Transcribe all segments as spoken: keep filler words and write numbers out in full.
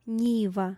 Нива.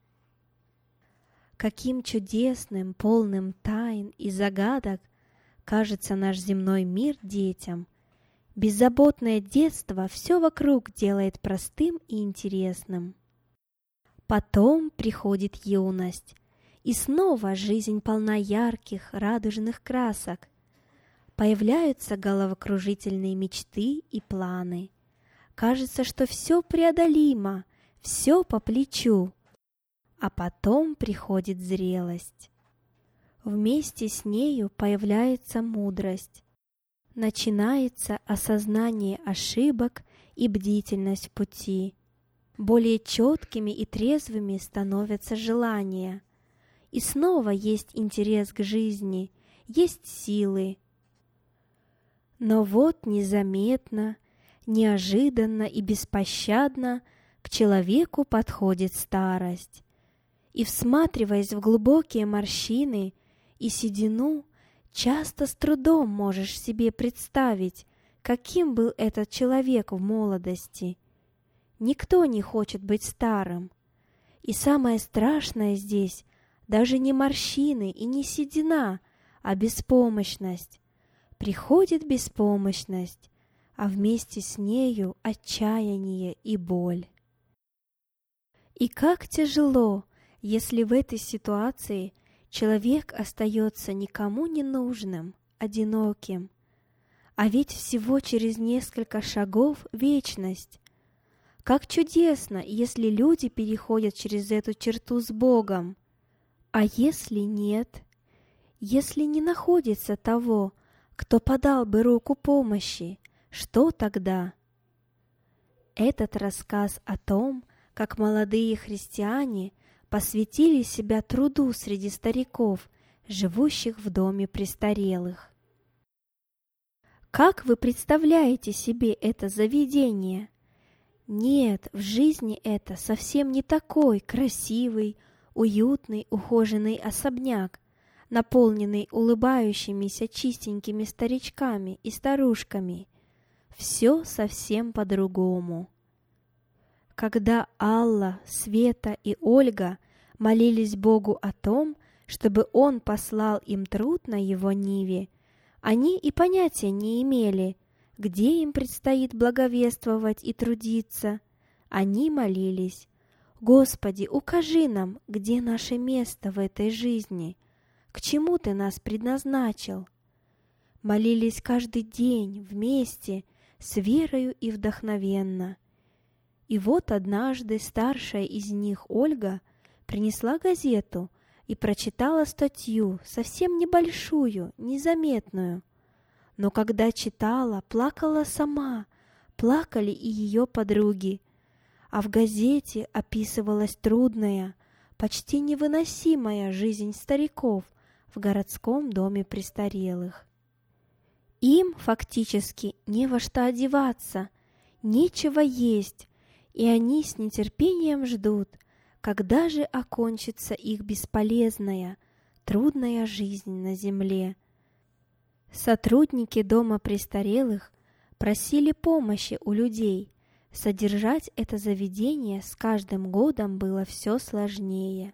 Каким чудесным, полным тайн и загадок кажется наш земной мир детям. Беззаботное детство все вокруг делает простым и интересным. Потом приходит юность, и снова жизнь полна ярких, радужных красок. Появляются головокружительные мечты и планы. Кажется, что все преодолимо, все по плечу. А потом приходит зрелость. Вместе с нею появляется мудрость. Начинается осознание ошибок и бдительность в пути. Более четкими и трезвыми становятся желания. И снова есть интерес к жизни, есть силы. Но вот незаметно, неожиданно и беспощадно к человеку подходит старость. И, всматриваясь в глубокие морщины и седину, часто с трудом можешь себе представить, каким был этот человек в молодости. Никто не хочет быть старым. И самое страшное здесь даже не морщины и не седина, а беспомощность. Приходит беспомощность, а вместе с нею отчаяние и боль. И как тяжело, если в этой ситуации человек остается никому не нужным, одиноким. А ведь всего через несколько шагов вечность. Как чудесно, если люди переходят через эту черту с Богом. А если нет? Если не находится того, кто подал бы руку помощи, что тогда? Этот рассказ о том, как молодые христиане посвятили себя труду среди стариков, живущих в доме престарелых. Как вы представляете себе это заведение? Нет, в жизни это совсем не такой красивый, уютный, ухоженный особняк, наполненный улыбающимися чистенькими старичками и старушками. Все совсем по-другому. Когда Алла, Света и Ольга молились Богу о том, чтобы Он послал им труд на Его ниве, они и понятия не имели, где им предстоит благовествовать и трудиться. Они молились: «Господи, укажи нам, где наше место в этой жизни, к чему Ты нас предназначил». Молились каждый день вместе, с верою и вдохновенно. И вот однажды старшая из них, Ольга, принесла газету и прочитала статью, совсем небольшую, незаметную. Но когда читала, плакала сама, плакали и ее подруги. А в газете описывалась трудная, почти невыносимая жизнь стариков в городском доме престарелых. Им фактически не во что одеваться, нечего есть, и они с нетерпением ждут, когда же окончится их бесполезная, трудная жизнь на земле. Сотрудники дома престарелых просили помощи у людей. Содержать это заведение с каждым годом было все сложнее.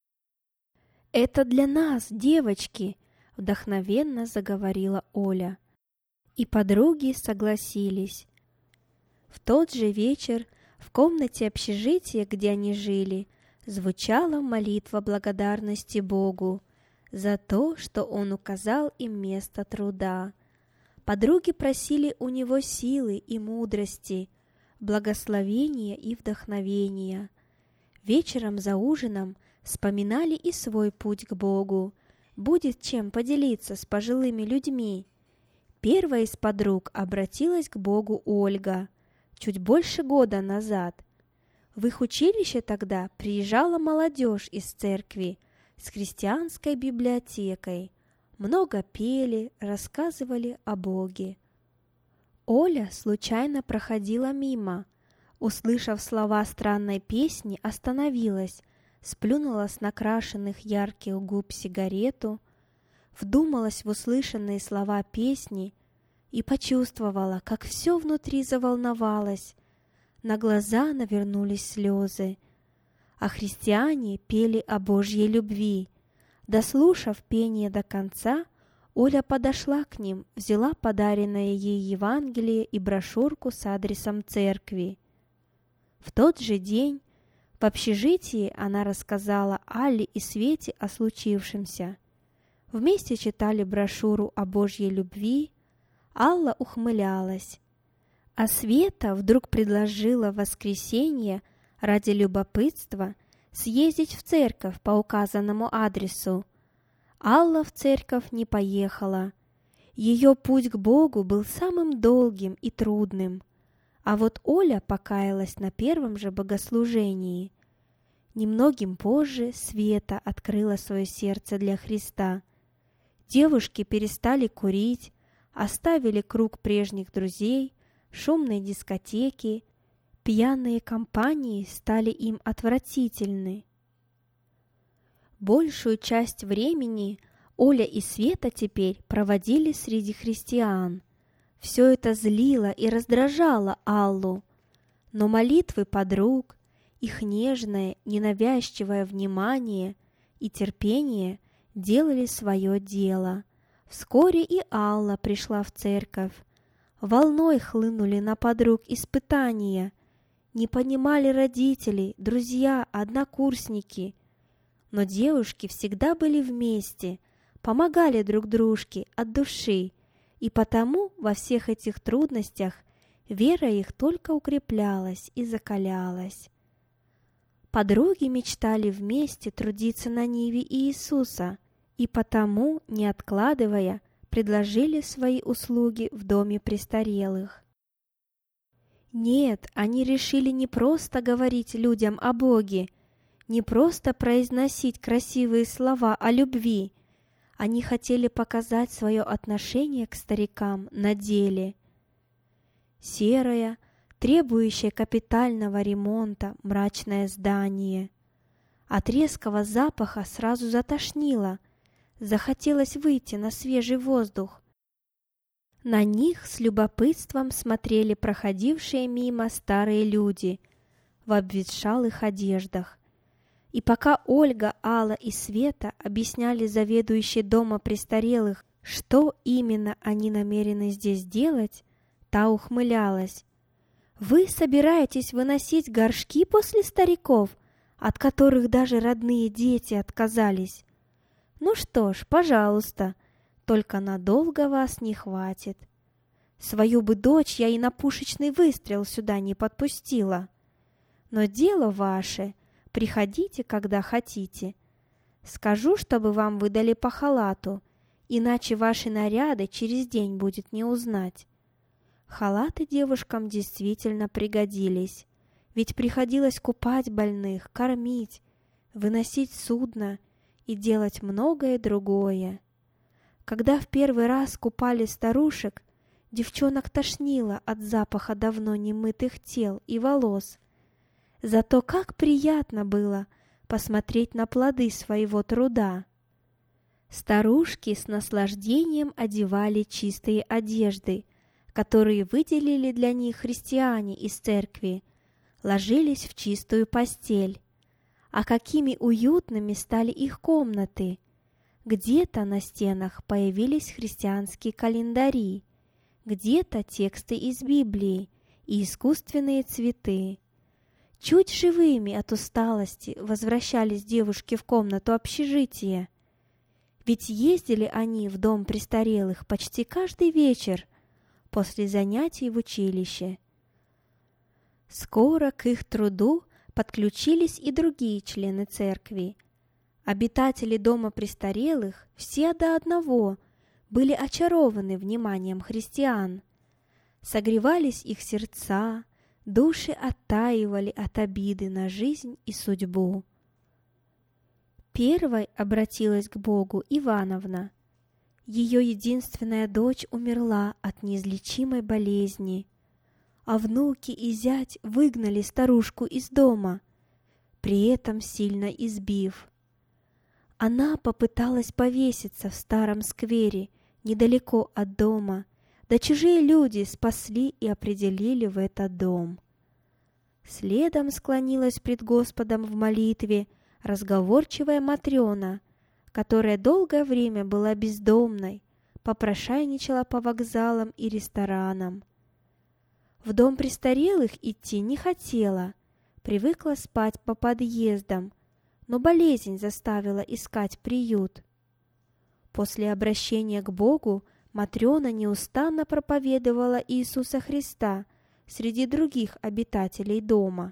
«Это для нас, девочки!» — вдохновенно заговорила Оля. И подруги согласились. В тот же вечер в комнате общежития, где они жили, звучала молитва благодарности Богу за то, что Он указал им место труда. Подруги просили у Него силы и мудрости, благословения и вдохновения. Вечером за ужином вспоминали и свой путь к Богу. Будет чем поделиться с пожилыми людьми. Первая из подруг обратилась к Богу Ольга чуть больше года назад. В их училище тогда приезжала молодежь из церкви с христианской библиотекой. Много пели, рассказывали о Боге. Оля случайно проходила мимо. Услышав слова странной песни, остановилась, сплюнула с накрашенных ярких губ сигарету, вдумалась в услышанные слова песни и почувствовала, как все внутри заволновалось. На глаза навернулись слезы. а христиане пели о Божьей любви. Дослушав пение до конца, Оля подошла к ним, взяла подаренное ей Евангелие и брошюрку с адресом церкви. В тот же день в общежитии она рассказала Алле и Свете о случившемся. Вместе читали брошюру о Божьей любви. Алла ухмылялась, а Света вдруг предложила в воскресенье ради любопытства съездить в церковь по указанному адресу. Алла в церковь не поехала. Ее путь к Богу был самым долгим и трудным. А вот Оля покаялась на первом же богослужении. Немногим позже Света открыла свое сердце для Христа. Девушки перестали курить, оставили круг прежних друзей, шумные дискотеки, пьяные компании стали им отвратительны. Большую часть времени Оля и Света теперь проводили среди христиан. Все это злило и раздражало Аллу, но молитвы подруг, их нежное, ненавязчивое внимание и терпение делали свое дело. Вскоре и Алла пришла в церковь. Волной хлынули на подруг испытания. Не понимали родители, друзья, однокурсники. Но девушки всегда были вместе, помогали друг дружке от души, и потому во всех этих трудностях вера их только укреплялась и закалялась. Подруги мечтали вместе трудиться на ниве Иисуса, и потому, не откладывая, предложили свои услуги в доме престарелых. Нет, они решили не просто говорить людям о Боге, не просто произносить красивые слова о любви. Они хотели показать свое отношение к старикам на деле. Серое, требующее капитального ремонта мрачное здание. От резкого запаха сразу затошнило, захотелось выйти на свежий воздух. На них с любопытством смотрели проходившие мимо старые люди в обветшалых одеждах. И пока Ольга, Алла и Света объясняли заведующей дома престарелых, что именно они намерены здесь делать, та ухмылялась. «Вы собираетесь выносить горшки после стариков, от которых даже родные дети отказались? Ну что ж, пожалуйста, только надолго вас не хватит. Свою бы дочь я и на пушечный выстрел сюда не подпустила. Но дело ваше, приходите, когда хотите. Скажу, чтобы вам выдали по халату, иначе ваши наряды через день будет не узнать». Халаты девушкам действительно пригодились, ведь приходилось купать больных, кормить, выносить судно и делать многое другое. Когда в первый раз купали старушек, девчонок тошнило от запаха давно немытых тел и волос. Зато как приятно было посмотреть на плоды своего труда. Старушки с наслаждением одевали чистые одежды, которые выделили для них христиане из церкви, ложились в чистую постель. А какими уютными стали их комнаты! Где-то на стенах появились христианские календари, где-то тексты из Библии и искусственные цветы. Чуть живыми от усталости возвращались девушки в комнату общежития. Ведь ездили они в дом престарелых почти каждый вечер после занятий в училище. Скоро к их труду подключились и другие члены церкви. Обитатели дома престарелых, все до одного, были очарованы вниманием христиан. Согревались их сердца, души оттаивали от обиды на жизнь и судьбу. Первой обратилась к Богу Ивановна. Ее единственная дочь умерла от неизлечимой болезни, а внуки и зять выгнали старушку из дома, при этом сильно избив. Она попыталась повеситься в старом сквере, недалеко от дома, да чужие люди спасли и определили в этот дом. Следом склонилась пред Господом в молитве разговорчивая Матрена, которая долгое время была бездомной, попрошайничала по вокзалам и ресторанам. В дом престарелых идти не хотела, привыкла спать по подъездам, но болезнь заставила искать приют. После обращения к Богу Матрена неустанно проповедовала Иисуса Христа среди других обитателей дома.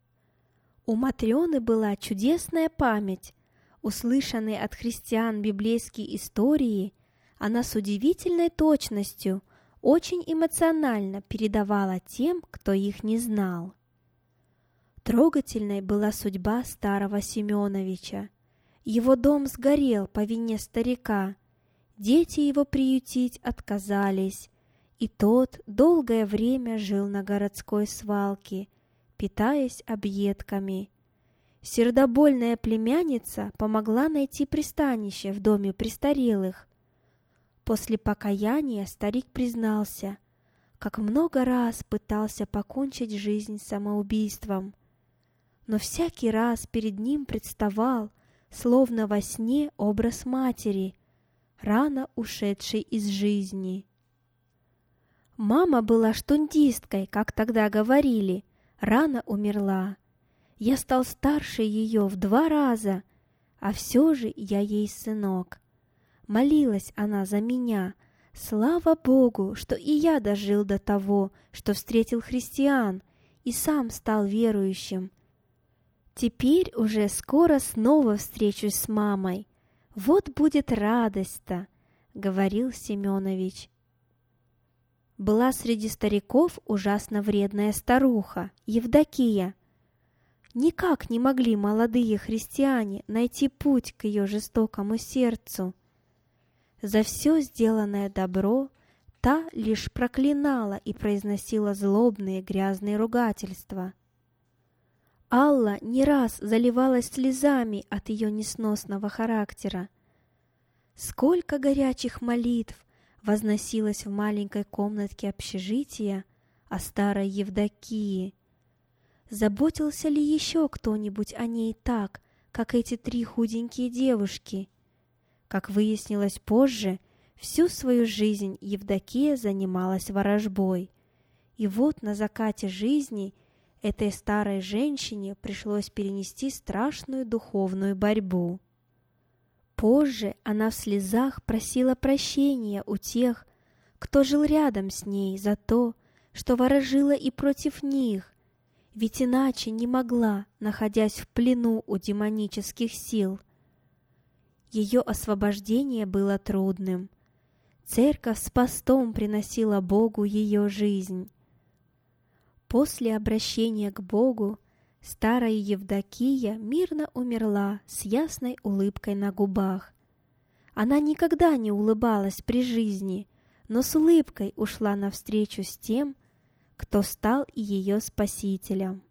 У Матрены была чудесная память. Услышанные от христиан библейские истории она с удивительной точностью очень эмоционально передавала тем, кто их не знал. Трогательной была судьба старого Семеновича. Его дом сгорел по вине старика, дети его приютить отказались, и тот долгое время жил на городской свалке, питаясь объедками. Сердобольная племянница помогла найти пристанище в доме престарелых. После покаяния старик признался, как много раз пытался покончить жизнь самоубийством, но всякий раз перед ним представал, словно во сне, образ матери, рано ушедшей из жизни. Мама была штундисткой, как тогда говорили, рано умерла. Я стал старше ее в два раза, а все же я ей сынок. Молилась она за меня. Слава Богу, что и я дожил до того, что встретил христиан и сам стал верующим. Теперь уже скоро снова встречусь с мамой. Вот будет радость-то, — говорил Семенович. Была среди стариков ужасно вредная старуха, Евдокия. Никак не могли молодые христиане найти путь к ее жестокому сердцу. За все сделанное добро та лишь проклинала и произносила злобные грязные ругательства. Алла не раз заливалась слезами от ее несносного характера. Сколько горячих молитв возносилось в маленькой комнатке общежития о старой Евдокии. Заботился ли еще кто-нибудь о ней так, как эти три худенькие девушки? Как выяснилось позже, всю свою жизнь Евдокия занималась ворожбой. И вот на закате жизни этой старой женщине пришлось перенести страшную духовную борьбу. Позже она в слезах просила прощения у тех, кто жил рядом с ней, за то, что ворожила и против них, ведь иначе не могла, находясь в плену у демонических сил. Ее освобождение было трудным. Церковь с постом приносила Богу ее жизнь. После обращения к Богу старая Евдокия мирно умерла с ясной улыбкой на губах. Она никогда не улыбалась при жизни, но с улыбкой ушла навстречу с тем, кто стал и ее спасителем.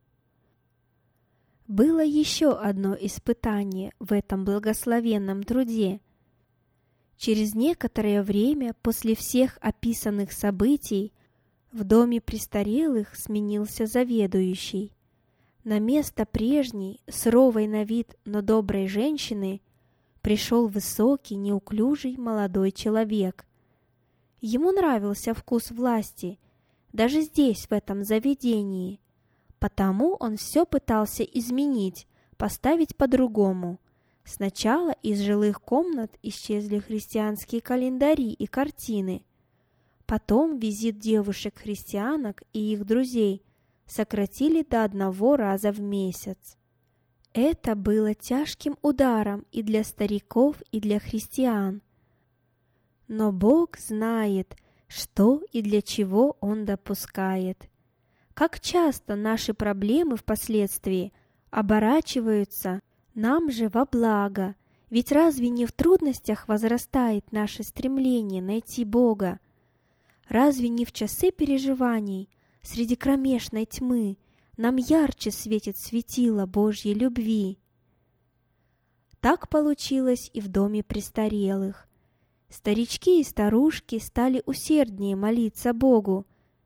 Было еще одно испытание в этом благословенном труде. Через некоторое время после всех описанных событий в доме престарелых сменился заведующий. На место прежней, суровой на вид, но доброй женщины пришел высокий, неуклюжий молодой человек. Ему нравился вкус власти, даже здесь, в этом заведении. Потому он все пытался изменить, поставить по-другому. Сначала из жилых комнат исчезли христианские календари и картины. Потом визит девушек-христианок и их друзей сократили до одного раза в месяц. Это было тяжким ударом и для стариков, и для христиан. Но Бог знает, что и для чего Он допускает. Как часто наши проблемы впоследствии оборачиваются нам же во благо, ведь разве не в трудностях возрастает наше стремление найти Бога? Разве не в часы переживаний, среди кромешной тьмы, нам ярче светит светило Божьей любви? Так получилось и в доме престарелых. Старички и старушки стали усерднее молиться Богу,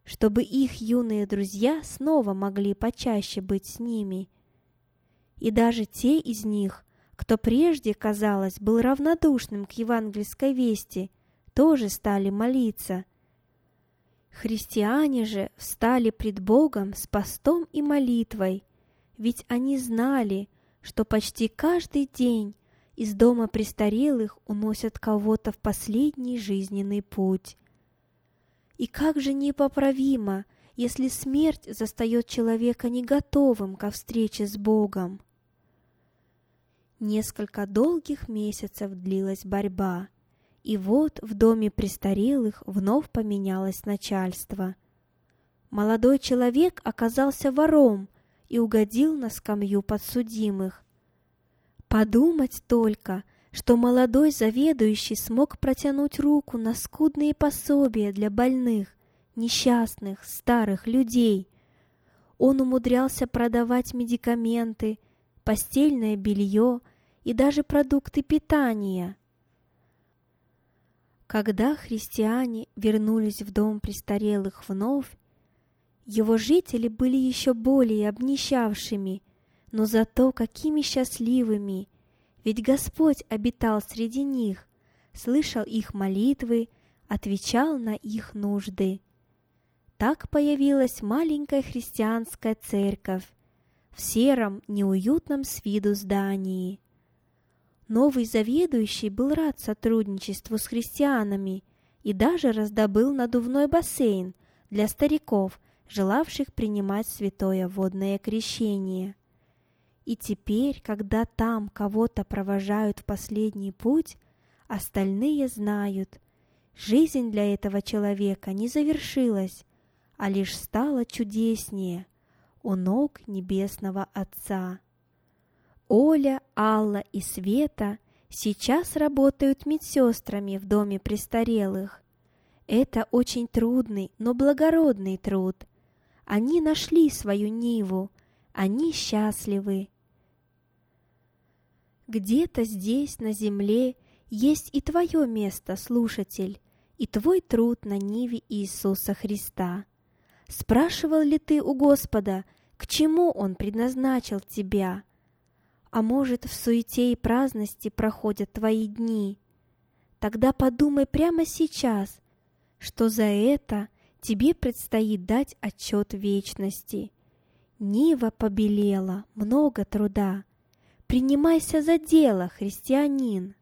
чтобы их юные друзья снова могли почаще быть с ними. И даже те из них, кто прежде, казалось, был равнодушным к евангельской вести, тоже стали молиться. Христиане же встали пред Богом с постом и молитвой, ведь они знали, что почти каждый день из дома престарелых уносят кого-то в последний жизненный путь. И как же непоправимо, если смерть застает человека не готовым ко встрече с Богом. Несколько долгих месяцев длилась борьба, и вот в доме престарелых вновь поменялось начальство. Молодой человек оказался вором и угодил на скамью подсудимых. Подумать только, что молодой заведующий смог протянуть руку на скудные пособия для больных, несчастных, старых людей. Он умудрялся продавать медикаменты, постельное белье и даже продукты питания. Когда христиане вернулись в дом престарелых вновь, его жители были еще более обнищавшими, но зато какими счастливыми, ведь Господь обитал среди них, слышал их молитвы, отвечал на их нужды. Так появилась маленькая христианская церковь в сером, неуютном с виду здании. Новый заведующий был рад сотрудничеству с христианами и даже раздобыл надувной бассейн для стариков, желавших принимать святое водное крещение. И теперь, когда там кого-то провожают в последний путь, остальные знают, жизнь для этого человека не завершилась, а лишь стала чудеснее у ног Небесного Отца. Оля, Алла и Света сейчас работают медсестрами в доме престарелых. Это очень трудный, но благородный труд. Они нашли свою ниву, они счастливы. Где-то здесь, на земле, есть и твое место, слушатель, и твой труд на ниве Иисуса Христа. Спрашивал ли ты у Господа, к чему Он предназначил тебя? А может, в суете и праздности проходят твои дни? Тогда подумай прямо сейчас, что за это тебе предстоит дать отчет вечности. Нива побелела, много труда. Принимайся за дело, христианин.